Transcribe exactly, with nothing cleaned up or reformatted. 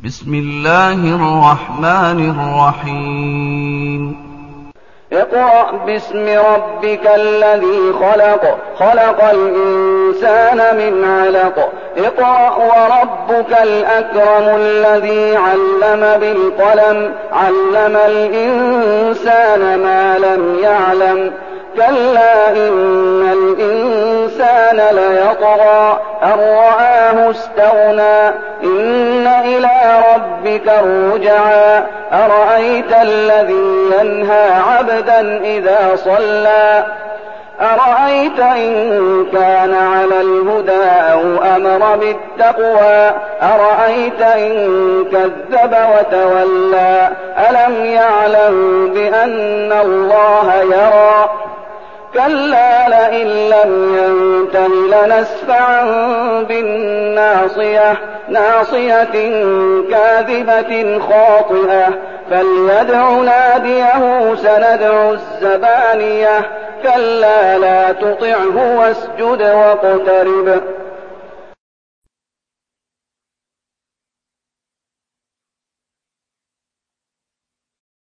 بسم الله الرحمن الرحيم اقرأ باسم ربك الذي خلق خلق الإنسان من علق اقرأ وربك الأكرم الذي علم بالقلم علم الإنسان ما لم يعلم كلا إن الإنسان ليطغى أن رآه استغنى إن إلى ربك الرجعى أرأيت الذي ينهى عبدا إذا صلى أرأيت إن كان على الهدى أو أمر بالتقوى أرأيت إن كذب وتولى ألم يعلم بأن الله يرى كلا لئن لم ينته لنسفعا بالناصية ناصية كاذبة خاطئة فليدع ناديه سندع الزبانية كلا لا تطعه واسجد واقترب